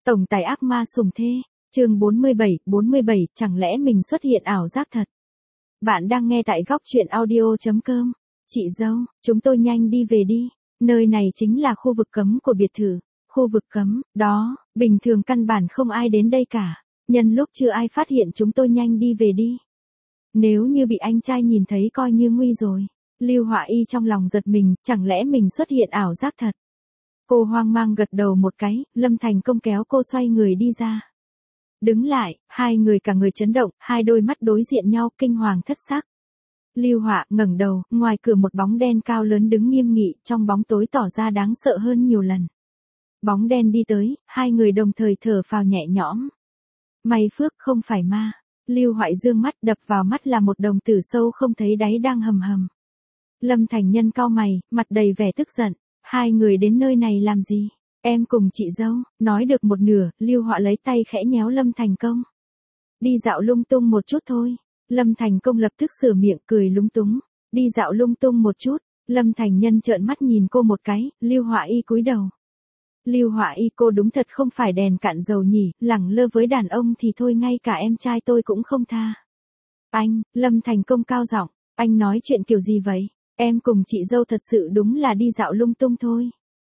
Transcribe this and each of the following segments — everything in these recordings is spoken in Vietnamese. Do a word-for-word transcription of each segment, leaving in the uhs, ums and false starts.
Tổng tài ác ma sủng thê, chương bốn mươi bảy, bốn mươi bảy, chẳng lẽ mình xuất hiện ảo giác thật? Bạn đang nghe tại góc truyện audio chấm com. Chị dâu, chúng tôi nhanh đi về đi. Nơi này chính là khu vực cấm của biệt thự. Khu vực cấm, đó, bình thường căn bản không ai đến đây cả. Nhân lúc chưa ai phát hiện chúng tôi nhanh đi về đi. Nếu như bị anh trai nhìn thấy coi như nguy rồi. Lưu Họa Y trong lòng giật mình, chẳng lẽ mình xuất hiện ảo giác thật? Cô hoang mang gật đầu một cái, Lâm Thành Công kéo cô xoay người đi ra. Đứng lại, hai người cả người chấn động, hai đôi mắt đối diện nhau kinh hoàng thất sắc. Lưu Họa ngẩng đầu, ngoài cửa một bóng đen cao lớn đứng nghiêm nghị, trong bóng tối tỏ ra đáng sợ hơn nhiều lần. Bóng đen đi tới, hai người đồng thời thở phào nhẹ nhõm. May phước không phải ma. Lưu Hoại dương mắt, đập vào mắt là một đồng tử sâu không thấy đáy đang hầm hầm. Lâm Thành Nhân cau mày, mặt đầy vẻ tức giận. Hai người đến nơi này làm gì? Em cùng chị dâu, nói được một nửa, Lưu Họa lấy tay khẽ nhéo Lâm Thành Công. Đi dạo lung tung một chút thôi. Lâm Thành Công lập tức sửa miệng cười lúng túng. Đi dạo lung tung một chút. Lâm Thành Nhân trợn mắt nhìn cô một cái, Lưu Họa Y cúi đầu. Lưu Họa Y, cô đúng thật không phải đèn cạn dầu nhỉ, lẳng lơ với đàn ông thì thôi, ngay cả em trai tôi cũng không tha. Anh, Lâm Thành Công cao giọng, anh nói chuyện kiểu gì vậy? Em cùng chị dâu thật sự đúng là đi dạo lung tung thôi.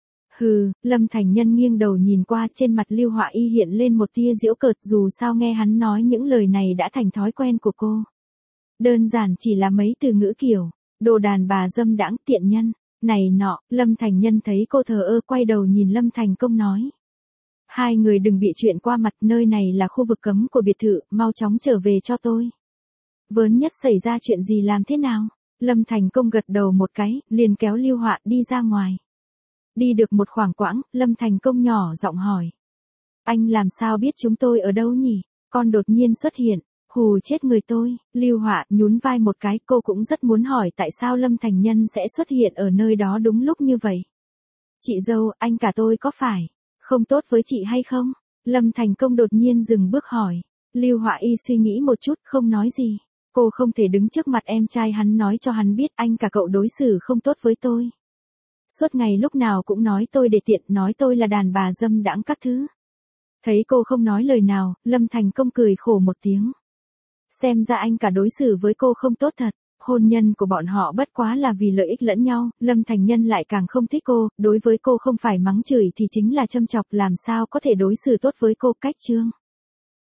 Hừ, Lâm Thành Nhân nghiêng đầu nhìn qua, trên mặt Lưu Họa Y hiện lên một tia giễu cợt, dù sao nghe hắn nói những lời này đã thành thói quen của cô. Đơn giản chỉ là mấy từ ngữ kiểu, đồ đàn bà dâm đãng tiện nhân, này nọ. Lâm Thành Nhân thấy cô thờ ơ, quay đầu nhìn Lâm Thành Công nói. Hai người đừng bị chuyện qua mặt, nơi này là khu vực cấm của biệt thự, mau chóng trở về cho tôi. Vớn nhất xảy ra chuyện gì làm thế nào? Lâm Thành Công gật đầu một cái, liền kéo Lưu Họa đi ra ngoài. Đi được một khoảng quãng, Lâm Thành Công nhỏ giọng hỏi. Anh làm sao biết chúng tôi ở đâu nhỉ? Con đột nhiên xuất hiện, hù chết người tôi. Lưu Họa nhún vai một cái, cô cũng rất muốn hỏi tại sao Lâm Thành Nhân sẽ xuất hiện ở nơi đó đúng lúc như vậy. Chị dâu, anh cả tôi có phải không tốt với chị hay không? Lâm Thành Công đột nhiên dừng bước hỏi. Lưu Họa Y suy nghĩ một chút, không nói gì. Cô không thể đứng trước mặt em trai hắn nói cho hắn biết anh cả cậu đối xử không tốt với tôi. Suốt ngày lúc nào cũng nói tôi để tiện, nói tôi là đàn bà dâm đãng các thứ. Thấy cô không nói lời nào, Lâm Thành Công cười khổ một tiếng. Xem ra anh cả đối xử với cô không tốt thật. Hôn nhân của bọn họ bất quá là vì lợi ích lẫn nhau, Lâm Thành Nhân lại càng không thích cô, đối với cô không phải mắng chửi thì chính là châm chọc, làm sao có thể đối xử tốt với cô. Cách chương